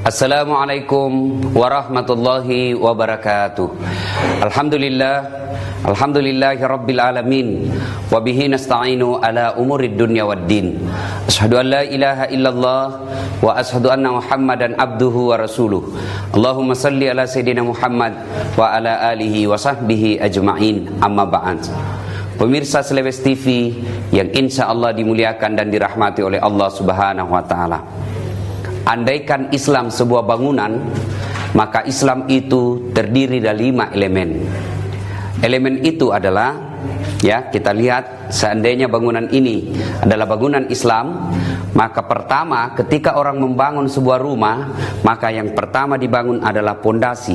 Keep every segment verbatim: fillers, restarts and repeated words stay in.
Assalamualaikum warahmatullahi wabarakatuh. Alhamdulillah, alhamdulillahi rabbil alamin, wa bihi nasta'inu ala umurid dunya waddin. Asyhadu an la ilaha illallah wa asyhadu anna Muhammadan abduhu wa rasuluh. Allahumma salli ala sayyidina Muhammad wa ala alihi wa sahbihi ajma'in. Amma ba'd. Pemirsa Selewes T V yang insya Allah dimuliakan dan dirahmati oleh Allah Subhanahu wa ta'ala. Andaikan Islam sebuah bangunan, maka Islam itu terdiri dari lima elemen. Elemen itu adalah, ya kita lihat, seandainya bangunan ini adalah bangunan Islam, maka pertama ketika orang membangun sebuah rumah, maka yang pertama dibangun adalah pondasi.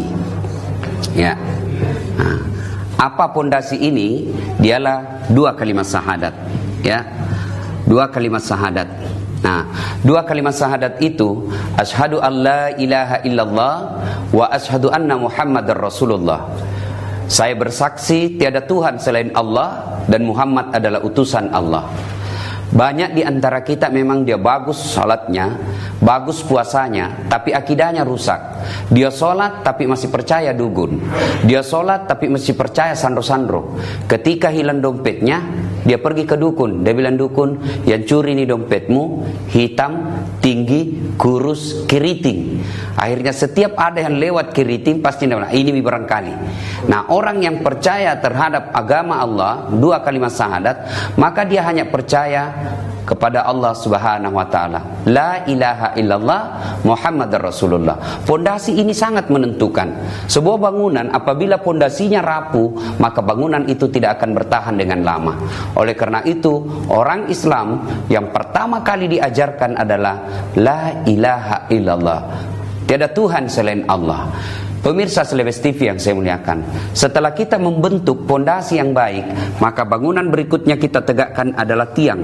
Ya. Nah, apa pondasi ini? Dialah dua kalimat syahadat. Ya, dua kalimat syahadat. Nah, dua kalimat syahadat itu, asyhadu an la ilaha illallah wa asyhadu anna Muhammadar Rasulullah. Saya bersaksi tiada Tuhan selain Allah dan Muhammad adalah utusan Allah. Banyak di antara kita memang dia bagus salatnya, bagus puasanya, tapi akidahnya rusak. Dia sholat tapi masih percaya dukun. Dia sholat tapi masih percaya sandro-sandro. Ketika hilang dompetnya, dia pergi ke dukun. Dia bilang, dukun, yang curi ini dompetmu, hitam, tinggi, kurus, keriting. Akhirnya setiap ada yang lewat keriting, pasti dia bilang, ini barangkali. Nah, orang yang percaya terhadap agama Allah, dua kalimat syahadat, maka dia hanya percaya kepada Allah Subhanahu wa ta'ala. La ilaha illallah Muhammadar Rasulullah. Pondasi ini sangat menentukan. Sebuah bangunan apabila pondasinya rapuh, maka bangunan itu tidak akan bertahan dengan lama. Oleh karena itu, orang Islam yang pertama kali diajarkan adalah la ilaha illallah. Tiada Tuhan selain Allah. Pemirsa Selewes T V yang saya muliakan, setelah kita membentuk pondasi yang baik, maka bangunan berikutnya kita tegakkan adalah tiang.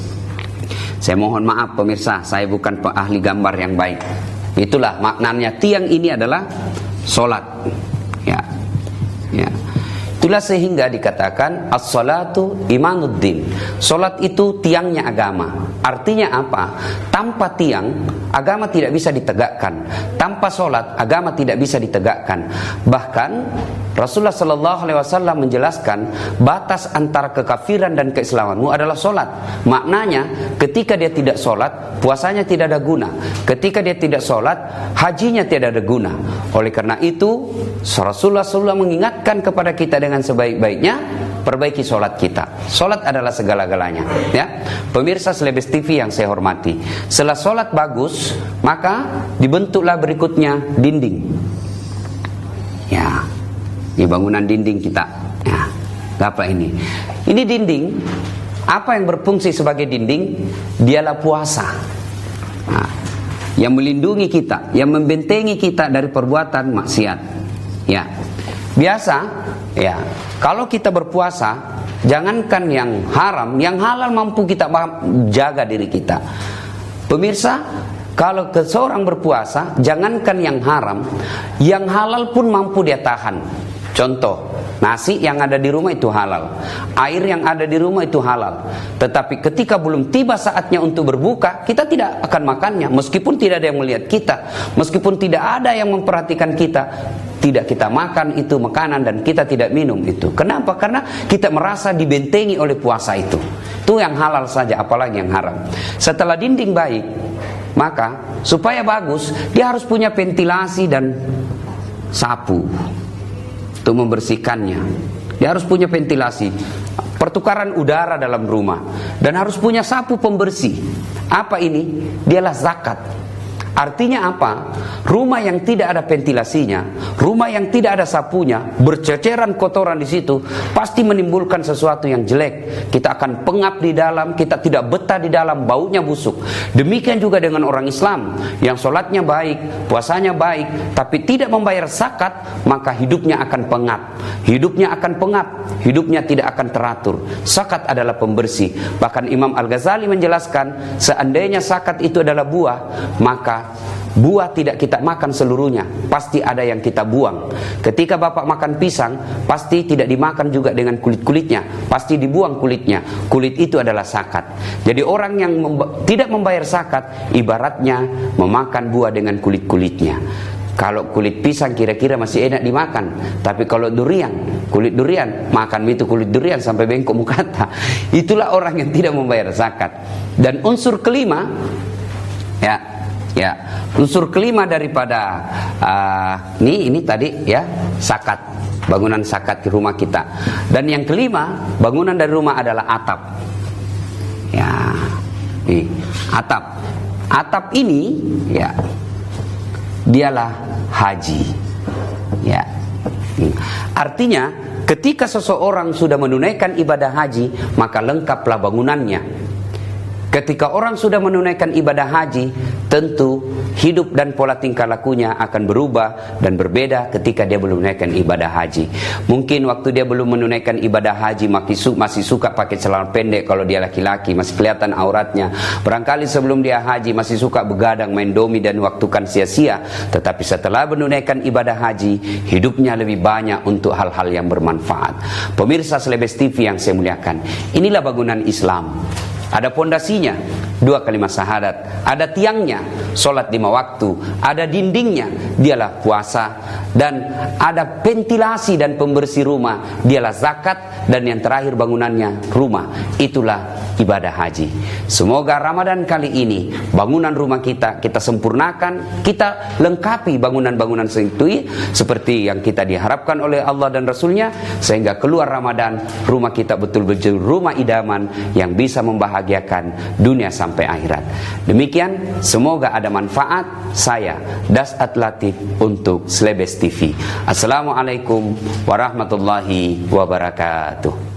Saya mohon maaf pemirsa, saya bukan ahli gambar yang baik. Itulah maknanya, tiang ini adalah solat. Ya, ya. Itulah sehingga dikatakan as-salatu imanuddin. Solat itu tiangnya agama. Artinya apa? Tanpa tiang, agama tidak bisa ditegakkan. Tanpa solat, agama tidak bisa ditegakkan. Bahkan Rasulullah Sallallahu Alaihi Wasallam menjelaskan batas antara kekafiran dan keislamanmu adalah solat. Maknanya, ketika dia tidak solat, puasanya tidak ada guna. Ketika dia tidak solat, hajinya tidak ada guna. Oleh karena itu, Rasulullah Sallallahu Alaihi Wasallam mengingatkan kepada kita dengan sebaik-baiknya, perbaiki solat kita. Solat adalah segala-galanya. Ya, pemirsa Selewes T V yang saya hormati. Setelah solat bagus, maka dibentuklah berikutnya dinding. Ya. Di bangunan dinding kita. Nah, apa ini? Ini dinding. Apa yang berfungsi sebagai dinding? Dialah puasa. Nah, yang melindungi kita, yang membentengi kita dari perbuatan maksiat. Ya, biasa. Ya, kalau kita berpuasa, jangankan yang haram, yang halal mampu kita jaga diri kita. Pemirsa, kalau seseorang berpuasa, jangankan yang haram, yang halal pun mampu dia tahan. Contoh, nasi yang ada di rumah itu halal, air yang ada di rumah itu halal. Tetapi ketika belum tiba saatnya untuk berbuka, kita tidak akan makannya. Meskipun tidak ada yang melihat kita, meskipun tidak ada yang memperhatikan kita, tidak kita makan itu makanan dan kita tidak minum itu. Kenapa? Karena kita merasa dibentengi oleh puasa itu. Itu yang halal saja, apalagi yang haram. Setelah dinding baik, maka supaya bagus, dia harus punya ventilasi dan sapu untuk membersihkannya. Dia harus punya ventilasi, pertukaran udara dalam rumah, dan harus punya sapu pembersih. Apa ini? Dialah zakat. Artinya apa? Rumah yang tidak ada ventilasinya, rumah yang tidak ada sapunya, berceceran kotoran di situ, pasti menimbulkan sesuatu yang jelek. Kita akan pengap di dalam, kita tidak betah di dalam, baunya busuk. Demikian juga dengan orang Islam yang sholatnya baik, puasanya baik, tapi tidak membayar zakat, maka hidupnya akan pengap. Hidupnya akan pengap, hidupnya tidak akan teratur. Zakat adalah pembersih. Bahkan Imam Al-Ghazali menjelaskan, seandainya zakat itu adalah buah, maka bahwa buah tidak kita makan seluruhnya, pasti ada yang kita buang. Ketika Bapak makan pisang, pasti tidak dimakan juga dengan kulit-kulitnya, pasti dibuang kulitnya. Kulit itu adalah zakat. Jadi orang yang memba- tidak membayar zakat, ibaratnya memakan buah dengan kulit-kulitnya. Kalau kulit pisang kira-kira masih enak dimakan, tapi kalau durian, kulit durian, makan itu kulit durian sampai bengkok mukata. Itulah orang yang tidak membayar zakat. Dan unsur kelima, ya, ya, unsur kelima daripada uh, ini ini tadi ya, zakat, bangunan zakat di rumah kita. Dan yang kelima, bangunan dari rumah adalah atap. Ya, nih, atap. Atap ini, ya, dialah haji. Ya. Artinya, ketika seseorang sudah menunaikan ibadah haji, maka lengkaplah bangunannya. Ketika orang sudah menunaikan ibadah haji, tentu hidup dan pola tingkah lakunya akan berubah dan berbeda ketika dia belum menunaikan ibadah haji. Mungkin waktu dia belum menunaikan ibadah haji masih suka pakai celana pendek kalau dia laki-laki, masih kelihatan auratnya. Barangkali sebelum dia haji masih suka begadang, main domi dan waktukan sia-sia. Tetapi setelah menunaikan ibadah haji, hidupnya lebih banyak untuk hal-hal yang bermanfaat. Pemirsa Celebes T V yang saya muliakan, inilah bangunan Islam. Ada pondasinya, dua kalimat syahadat. Ada tiangnya, sholat lima waktu. Ada dindingnya, dialah puasa. Dan ada ventilasi dan pembersih rumah, dialah zakat. Dan yang terakhir bangunannya, rumah. Itulah ibadah haji. Semoga Ramadan kali ini, bangunan rumah kita, kita sempurnakan, kita lengkapi bangunan-bangunan itu seperti yang kita diharapkan oleh Allah dan Rasulnya. Sehingga keluar Ramadan, rumah kita betul-betul rumah idaman yang bisa membahagiakan dunia sampai akhirat. Demikian, semoga ada manfaat. Saya Das'at Latif untuk Celebes T V. Assalamualaikum warahmatullahi wabarakatuh.